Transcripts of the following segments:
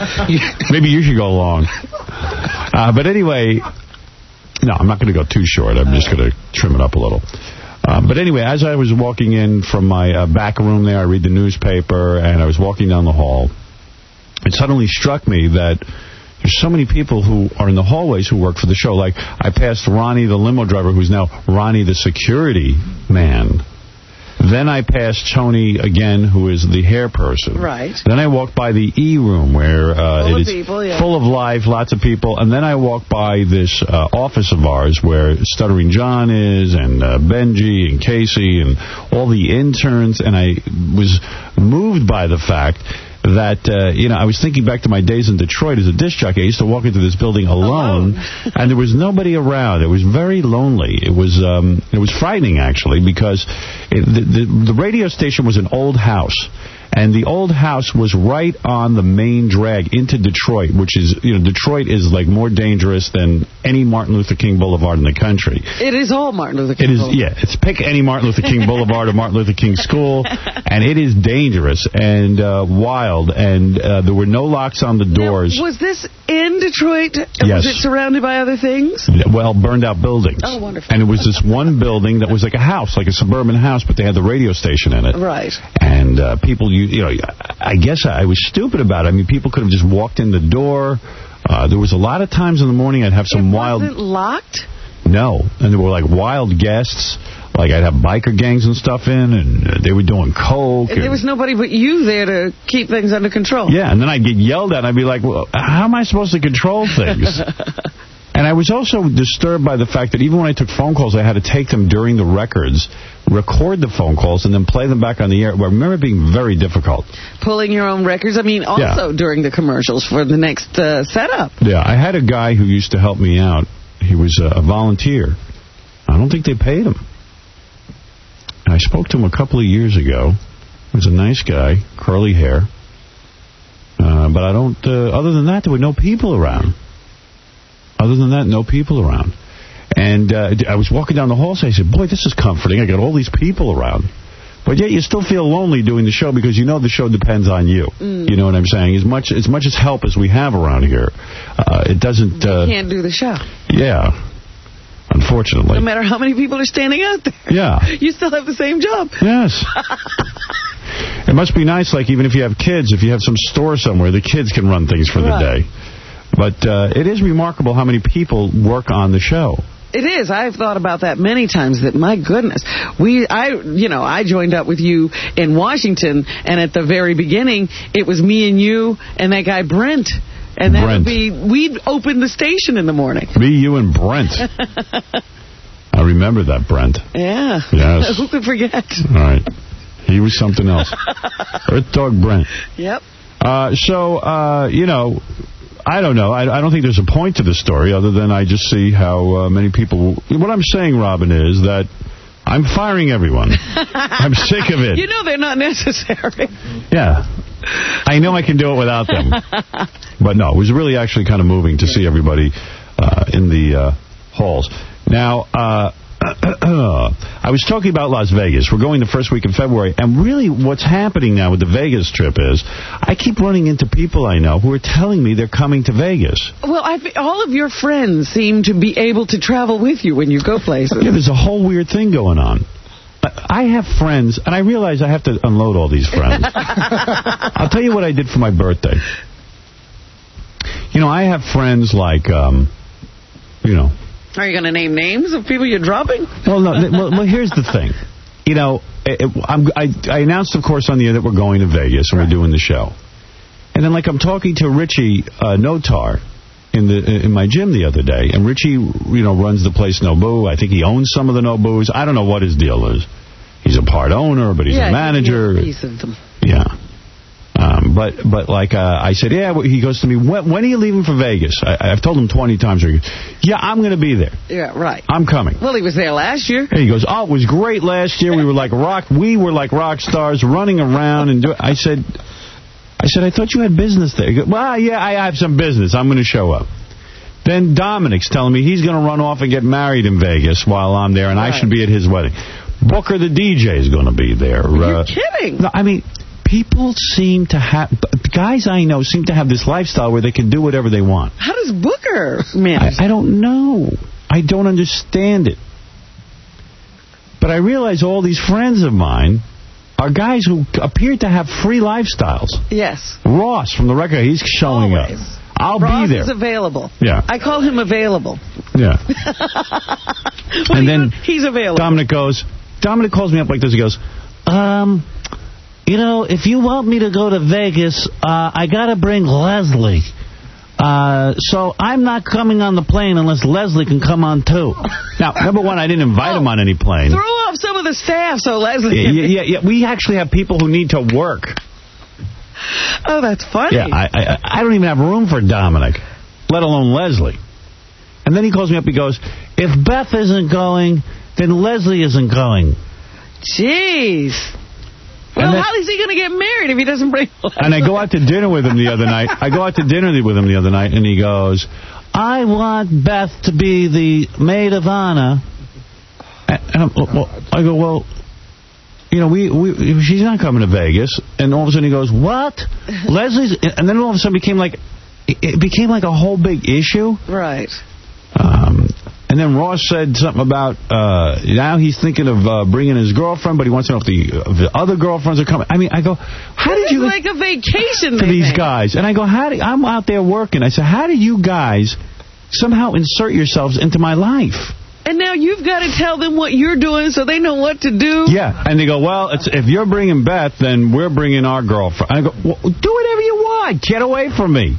Maybe you should go long. But anyway, no, I'm not going to go too short. I'm just going to trim it up a little. But anyway, as I was walking in from my back room there, I read the newspaper, and I was walking down the hall. It suddenly struck me that there's so many people who are in the hallways who work for the show. Like, I passed Ronnie, the limo driver, who's now Ronnie, the security man. Then I passed Tony again, who is the hair person. Right. Then I walked by the E-room where it is full of life, lots of people. And then I walked by this office of ours where Stuttering John is, and Benji and Casey and all the interns. And I was moved by the fact that, I was thinking back to my days in Detroit as a disc jockey. I used to walk into this building alone, and there was nobody around. It was very lonely. It was frightening, actually, because the radio station was an old house. And the old house was right on the main drag into Detroit, which is, Detroit is like more dangerous than any Martin Luther King Boulevard in the country. It is all Martin Luther King Boulevard. Yeah, it's pick any Martin Luther King Boulevard or Martin Luther King School, and it is dangerous and wild, and there were no locks on the doors. Now, was this in Detroit? Yes. Was it surrounded by other things? Well, burned out buildings. Oh, wonderful. And it was this one building that was like a house, like a suburban house, but they had the radio station in it. Right. And people, I guess I was stupid about it. I mean, people could have just walked in the door. There was a lot of times in the morning I'd have some wild... It wasn't locked? No. And there were like wild guests. Like I'd have biker gangs and stuff in, and they were doing coke. And there was nobody but you there to keep things under control. Yeah, and then I'd get yelled at, and I'd be like, well, how am I supposed to control things? And I was also disturbed by the fact that even when I took phone calls, I had to take them during the records, record the phone calls, and then play them back on the air. I remember it being very difficult. Pulling your own records? I mean, also during the commercials for the next setup. Yeah, I had a guy who used to help me out. He was a volunteer. I don't think they paid him. And I spoke to him a couple of years ago. He was a nice guy, curly hair. But I don't... other than that, there were no people around. Other than that, no people around. And I was walking down the hall, so I said, boy, this is comforting. I got all these people around. But yet you still feel lonely doing the show because you know the show depends on you. You know what I'm saying? As much as help as we have around here, it doesn't... you can't do the show. Yeah. Unfortunately. No matter how many people are standing out there. Yeah. You still have the same job. Yes. It must be nice, like, even if you have kids, if you have some store somewhere, the kids can run things for the day. But it is remarkable how many people work on the show. It is. I've thought about that many times, that, my goodness, I joined up with you in Washington, and at the very beginning, it was me and you and that guy Brent. And that would be, we'd open the station in the morning. Me, you, and Brent. I remember that, Brent. Yeah. Yes. Who could forget? All right. He was something else. Earth Dog Brent. Yep. I don't know. I don't think there's a point to the story other than I just see how many people... What I'm saying, Robin, is that I'm firing everyone. I'm sick of it. You know they're not necessary. Yeah. I know I can do it without them. But no, it was really actually kind of moving to see everybody in the halls. Now, I was talking about Las Vegas. We're going the first week in February. And really what's happening now with the Vegas trip is I keep running into people I know who are telling me they're coming to Vegas. Well, all of your friends seem to be able to travel with you when you go places. Yeah, there's a whole weird thing going on. I have friends, and I realize I have to unload all these friends. I'll tell you what I did for my birthday. I have friends like, Are you going to name names of people you're dropping? Well, no. Well, here's the thing. I announced, of course, on the air that we're going to Vegas and we're doing the show. And then, I'm talking to Richie Notar in my gym the other day, and Richie, runs the place Nobu. I think he owns some of the Nobus. I don't know what his deal is. He's a part owner, but he's a manager. He has a piece of them. Yeah. I said, he goes to me, when are you leaving for Vegas? I've told him 20 times. Yeah, I'm going to be there. Yeah, right. I'm coming. Well, he was there last year. He goes, it was great last year. We were like rock stars running around. And I said, I thought you had business there. He goes, well, yeah, I have some business. I'm going to show up. Then Dominic's telling me he's going to run off and get married in Vegas while I'm there, and I should be at his wedding. Booker the DJ is going to be there. You're kidding. No, I mean... People seem to have... The guys I know seem to have this lifestyle where they can do whatever they want. How does Booker manage? I don't know. I don't understand it. But I realize all these friends of mine are guys who appear to have free lifestyles. Yes. Ross from the record, he's showing Always. up. I'll Ross be there. Is available. Yeah. I call him available. Yeah. And then he's available. Dominic calls me up like this. He goes, you know, if you want me to go to Vegas, I got to bring Leslie. So I'm not coming on the plane unless Leslie can come on, too. Now, number one, I didn't invite him on any plane. Throw off some of the staff so Leslie can... Yeah. We actually have people who need to work. Oh, that's funny. Yeah, I don't even have room for Dominic, let alone Leslie. And then he calls me up, he goes, if Beth isn't going, then Leslie isn't going. Jeez. Well, how is he going to get married if he doesn't bring Leslie? And I go out to dinner with him the other night. And he goes, I want Beth to be the maid of honor. And I go, well, you know, she's not coming to Vegas. And all of a sudden he goes, what? Leslie's... And then all of a sudden it became like a whole big issue. Right. And then Ross said something about now he's thinking of bringing his girlfriend, but he wants to know if the other girlfriends are coming. I mean, I go, how did you... It's like a vacation to these guys. And I go, I'm out there working. I said, how do you guys somehow insert yourselves into my life? And now you've got to tell them what you're doing so they know what to do. Yeah. And they go, well, if you're bringing Beth, then we're bringing our girlfriend. I go, well, do whatever you want. Get away from me.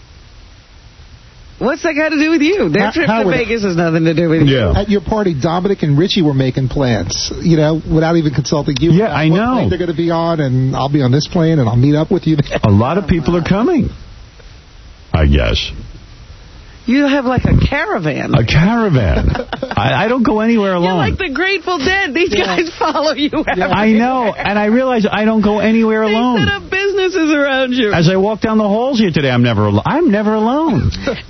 What's that got to do with you? Their trip to Vegas has nothing to do with you. At your party, Dominic and Richie were making plans, you know, without even consulting you. Yeah, I know. Plane they're going to be on, and I'll be on this plane, and I'll meet up with you there. A lot of people are coming, I guess. You have like a caravan. A caravan. I don't go anywhere alone. You're like the Grateful Dead. These guys follow you everywhere. I know, and I realize I don't go anywhere alone. They set up businesses around you. As I walk down the halls here today, I'm never alone.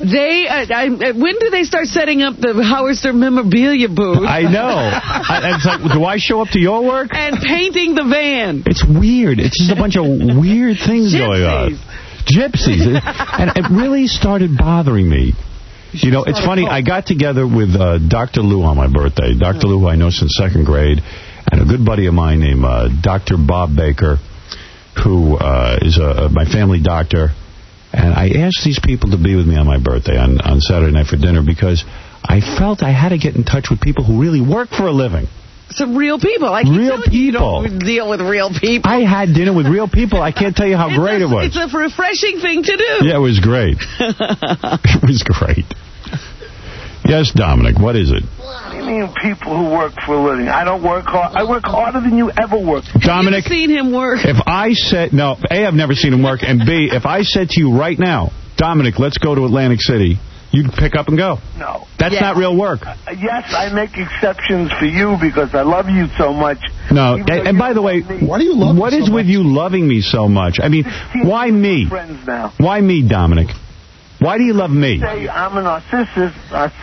When do they start setting up the Howardster memorabilia booth? I know. It's like, do I show up to your work? And painting the van. It's weird. It's just a bunch of weird things going on. Gypsies. And it really started bothering me. You know, it's funny. I got together with Dr. Lou on my birthday. Dr. Lou, who I know since second grade, and a good buddy of mine named Dr. Bob Baker, who is my family doctor. And I asked these people to be with me on my birthday on Saturday night for dinner because I felt I had to get in touch with people who really work for a living. Some real people. Real people. You don't deal with real people. I had dinner with real people. I can't tell you how great it was. It's a refreshing thing to do. Yeah, it was great. It was great. Yes, Dominic, what is it? What do you mean people who work for a living? I don't work hard. I work harder than you ever worked. Dominic, have you seen him work? If I said, no, A, I've never seen him work, and B, if I said to you right now, Dominic, let's go to Atlantic City, you'd pick up and go. No. That's not real work. Yes, I make exceptions for you because I love you so much. No, and by the way, why do you love what is with you loving me so much? I mean, why me? Friends now. Why me, Dominic? Why do you love me? Say I'm a narcissist.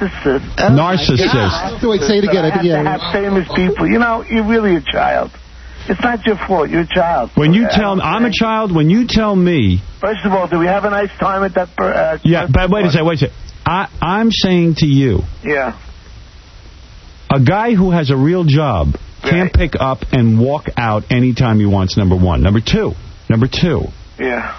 Narcissist. Wait, say it again. I have to have famous people. You know, you're really a child. It's not your fault. You're a child. When you tell me, I'm a child, when you tell me... First of all, do we have a nice time at that... yeah, but wait a second. I'm saying to you... Yeah. A guy who has a real job can't pick up and walk out anytime he wants, number one. Number two. Yeah.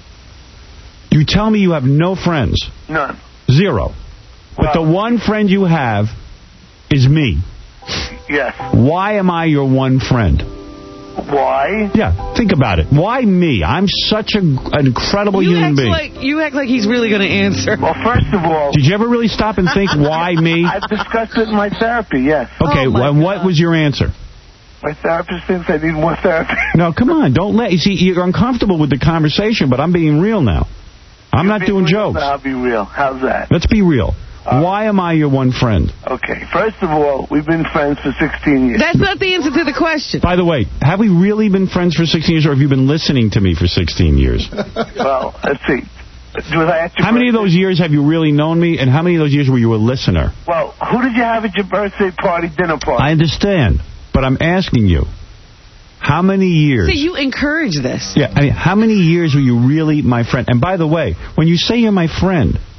You tell me you have no friends. None. Zero. But the one friend you have is me. Yes. Why am I your one friend? Why? Yeah, think about it. Why me? I'm such an incredible human being. You act like he's really going to answer. Well, first of all... Did you ever really stop and think, why me? I've discussed it in my therapy, yes. Okay, and what was your answer? My therapist thinks I need more therapy. No, come on. Don't let... You see, you're uncomfortable with the conversation, but I'm being real now. I'm not doing jokes. I'll be real. How's that? Let's be real. Why am I your one friend? Okay. First of all, we've been friends for 16 years. That's not the answer to the question. By the way, have we really been friends for 16 years, or have you been listening to me for 16 years? Well, let's see. How many of those years have you really known me, and how many of those years were you a listener? Well, who did you have at your birthday party, dinner party? I understand, but I'm asking you. How many years? So you encourage this. Yeah, I mean, how many years were you really my friend? And by the way, when you say you're my friend,